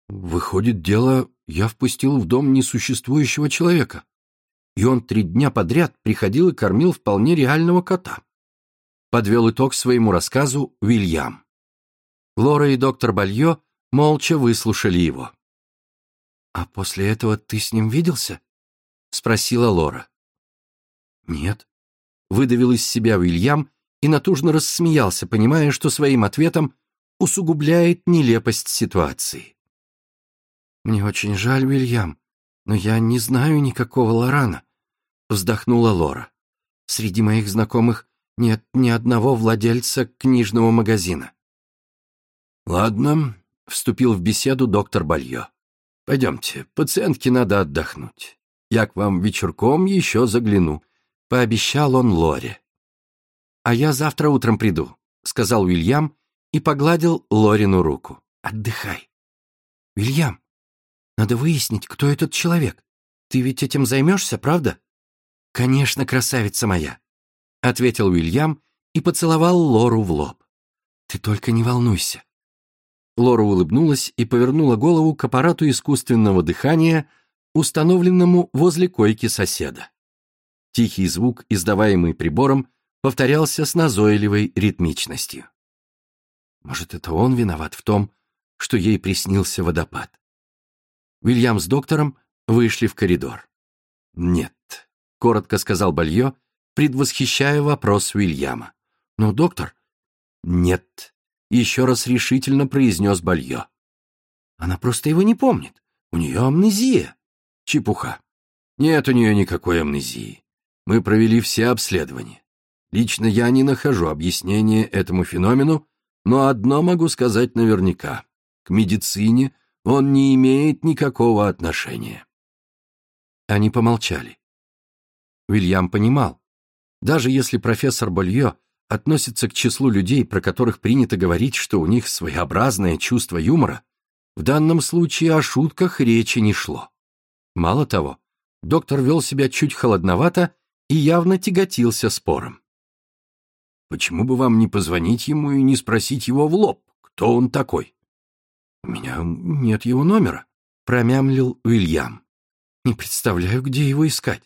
Выходит, дело, я впустил в дом несуществующего человека, и он 3 дня подряд приходил и кормил вполне реального кота. Подвел итог своему рассказу Уильям. Лора и доктор Бальё молча выслушали его. «А после этого ты с ним виделся?» — спросила Лора. «Нет», — выдавил из себя Уильям и натужно рассмеялся, понимая, что своим ответом усугубляет нелепость ситуации. «Мне очень жаль, Уильям, но я не знаю никакого Лорана», — вздохнула Лора. «Среди моих знакомых нет ни одного владельца книжного магазина». «Ладно», — вступил в беседу доктор Бальё. «Пойдемте, пациентке надо отдохнуть. Я к вам вечерком еще загляну», — пообещал он Лоре. «А я завтра утром приду», — сказал Уильям и погладил Лорину руку. «Отдыхай». «Уильям, надо выяснить, кто этот человек. Ты ведь этим займешься, правда?» «Конечно, красавица моя», — ответил Уильям и поцеловал Лору в лоб. «Ты только не волнуйся». Лора улыбнулась и повернула голову к аппарату искусственного дыхания, установленному возле койки соседа. Тихий звук, издаваемый прибором, повторялся с назойливой ритмичностью. Может, это он виноват в том, что ей приснился водопад? Уильям с доктором вышли в коридор. «Нет», — коротко сказал Бальё, предвосхищая вопрос Уильяма. «Но, доктор...» «Нет», — еще раз решительно произнес Бальё. «Она просто его не помнит. У нее амнезия». «Чепуха. Нет у нее никакой амнезии. Мы провели все обследования. Лично я не нахожу объяснения этому феномену, но одно могу сказать наверняка. К медицине он не имеет никакого отношения». Они помолчали. Уильям понимал, даже если профессор Бальё относится к числу людей, про которых принято говорить, что у них своеобразное чувство юмора, в данном случае о шутках речи не шло. Мало того, доктор вел себя чуть холодновато и явно тяготился спором. «Почему бы вам не позвонить ему и не спросить его в лоб, кто он такой?» «У меня нет его номера», — промямлил Уильям. «Не представляю, где его искать».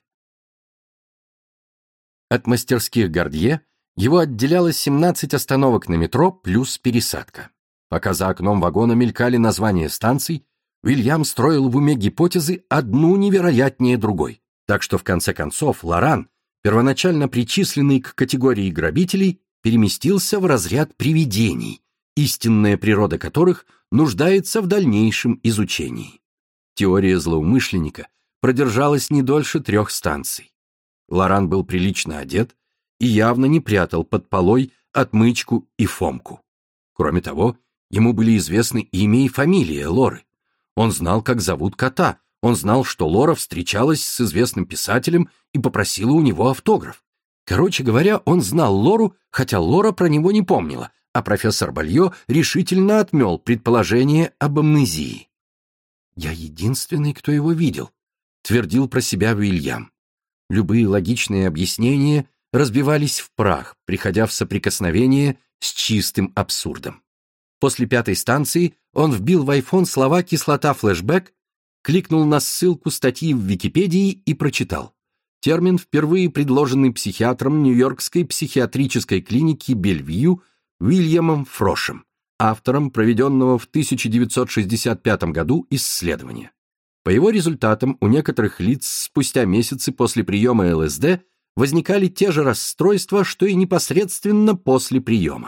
От мастерских Гордье его отделяло 17 остановок на метро плюс пересадка. Пока за окном вагона мелькали названия станций, Уильям строил в уме гипотезы одну невероятнее другой. Так что, в конце концов, Лоран, первоначально причисленный к категории грабителей, переместился в разряд привидений, истинная природа которых нуждается в дальнейшем изучении. Теория злоумышленника продержалась не дольше 3 станций. Лоран был прилично одет и явно не прятал под полой отмычку и Фомку. Кроме того, ему были известны имя и фамилия Лоры. Он знал, как зовут кота, он знал, что Лора встречалась с известным писателем и попросила у него автограф. Короче говоря, он знал Лору, хотя Лора про него не помнила, а профессор Бальё решительно отмел предположение об амнезии. «Я единственный, кто его видел», — твердил про себя Уильям. Любые логичные объяснения разбивались в прах, приходя в соприкосновение с чистым абсурдом. После 5-й станции он вбил в iPhone слова «кислота флешбэк», кликнул на ссылку статьи в Википедии и прочитал. Термин, впервые предложенный психиатром Нью-Йоркской психиатрической клиники Бельвью Уильямом Фрошем, автором проведенного в 1965 году исследования. По его результатам у некоторых лиц спустя месяцы после приема ЛСД возникали те же расстройства, что и непосредственно после приема.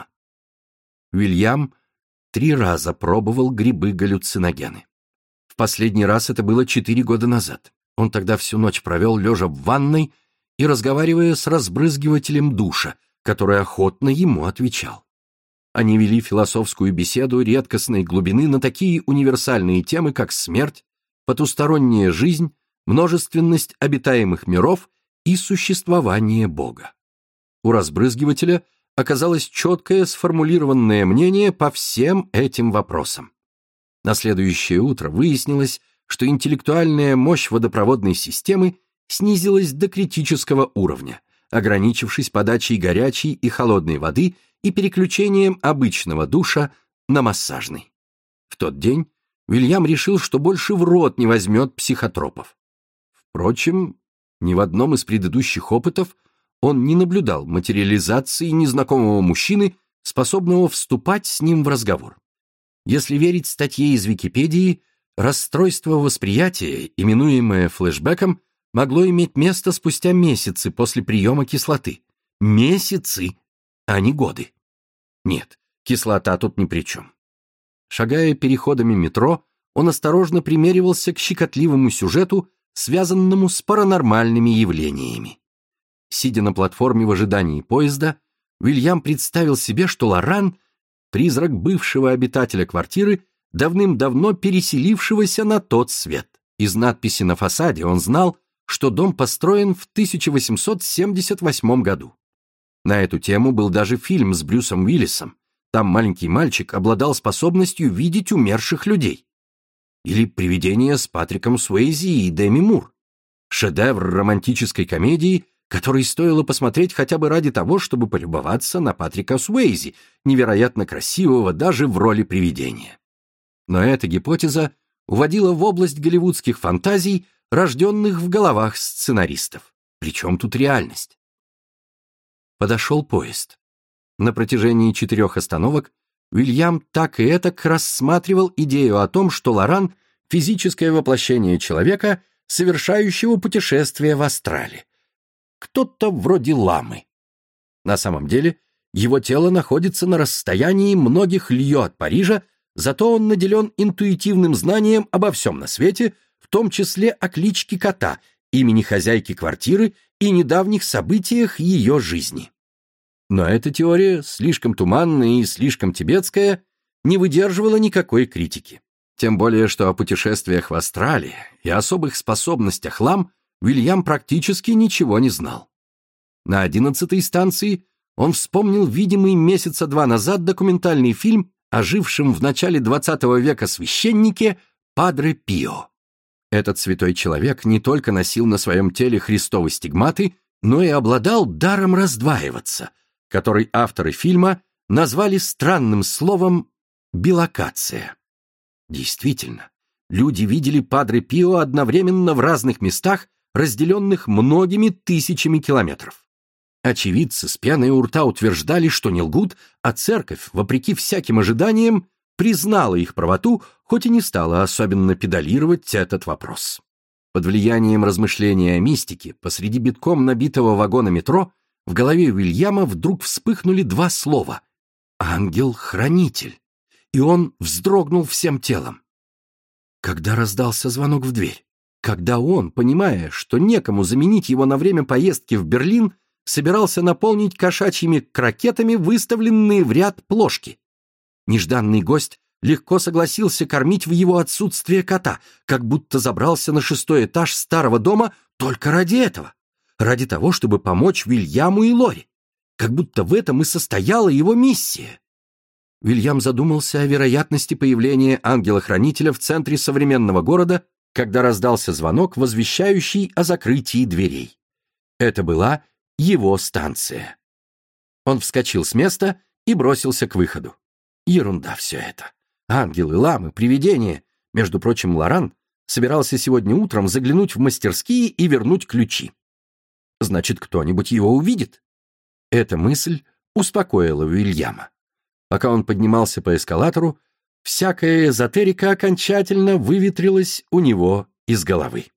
Уильям 3 раза пробовал грибы-галлюциногены. В последний раз это было 4 года назад. Он тогда всю ночь провел лежа в ванной и разговаривая с разбрызгивателем душа, который охотно ему отвечал. Они вели философскую беседу редкостной глубины на такие универсальные темы, как смерть, потусторонняя жизнь, множественность обитаемых миров и существование Бога. У разбрызгивателя оказалось четкое сформулированное мнение по всем этим вопросам. На следующее утро выяснилось, что интеллектуальная мощь водопроводной системы снизилась до критического уровня, ограничившись подачей горячей и холодной воды и переключением обычного душа на массажный. В тот день Уильям решил, что больше в рот не возьмет психотропов. Впрочем, ни в одном из предыдущих опытов он не наблюдал материализации незнакомого мужчины, способного вступать с ним в разговор. Если верить статье из Википедии, расстройство восприятия, именуемое флешбеком, могло иметь место спустя месяцы после приема кислоты. Месяцы, а не годы. Нет, кислота тут ни при чем. Шагая переходами метро, он осторожно примеривался к щекотливому сюжету, связанному с паранормальными явлениями. Сидя на платформе в ожидании поезда, Уильям представил себе, что Лоран — призрак бывшего обитателя квартиры, давным-давно переселившегося на тот свет. Из надписи на фасаде он знал, что дом построен в 1878 году. На эту тему был даже фильм с Брюсом Уиллисом. Там маленький мальчик обладал способностью видеть умерших людей. Или «Привидение» с Патриком Суэйзи и Деми Мур. Шедевр романтической комедии, который стоило посмотреть хотя бы ради того, чтобы полюбоваться на Патрика Суэйзи, невероятно красивого даже в роли привидения. Но эта гипотеза уводила в область голливудских фантазий, рожденных в головах сценаристов. Причем тут реальность? Подошел поезд. На протяжении 4 остановок Уильям так и этак рассматривал идею о том, что Лоран — физическое воплощение человека, совершающего путешествие в астрале. Кто-то вроде ламы. На самом деле, его тело находится на расстоянии многих лье от Парижа, зато он наделен интуитивным знанием обо всем на свете, в том числе о кличке кота, имени хозяйки квартиры и недавних событиях ее жизни. Но эта теория, слишком туманная и слишком тибетская, не выдерживала никакой критики. Тем более, что о путешествиях в астрале и особых способностях лам Уильям практически ничего не знал. На 11-й станции он вспомнил видимый месяца 2 назад документальный фильм о жившем в начале XX века священнике Падре Пио. Этот святой человек не только носил на своем теле христовы стигматы, но и обладал даром раздваиваться, который авторы фильма назвали странным словом «билокация». Действительно, люди видели Падре Пио одновременно в разных местах, разделенных многими тысячами километров. Очевидцы с пеной у рта утверждали, что не лгут, а церковь, вопреки всяким ожиданиям, признала их правоту, хоть и не стала особенно педалировать этот вопрос. Под влиянием размышления о мистике посреди битком набитого вагона метро в голове Уильяма вдруг вспыхнули 2 слова «ангел-хранитель», и он вздрогнул всем телом. Когда раздался звонок в дверь, когда он, понимая, что некому заменить его на время поездки в Берлин, собирался наполнить кошачьими крокетами выставленные в ряд плошки. Нежданный гость легко согласился кормить в его отсутствие кота, как будто забрался на 6-й этаж старого дома только ради этого, ради того, чтобы помочь Уильяму и Лори, как будто в этом и состояла его миссия. Уильям задумался о вероятности появления ангела-хранителя в центре современного города, когда раздался звонок, возвещающий о закрытии дверей. Это была его станция. Он вскочил с места и бросился к выходу. Ерунда все это. Ангелы, ламы, привидения. Между прочим, Лоран собирался сегодня утром заглянуть в мастерские и вернуть ключи. Значит, кто-нибудь его увидит. Эта мысль успокоила Уильяма. Пока он поднимался по эскалатору, всякая эзотерика окончательно выветрилась у него из головы.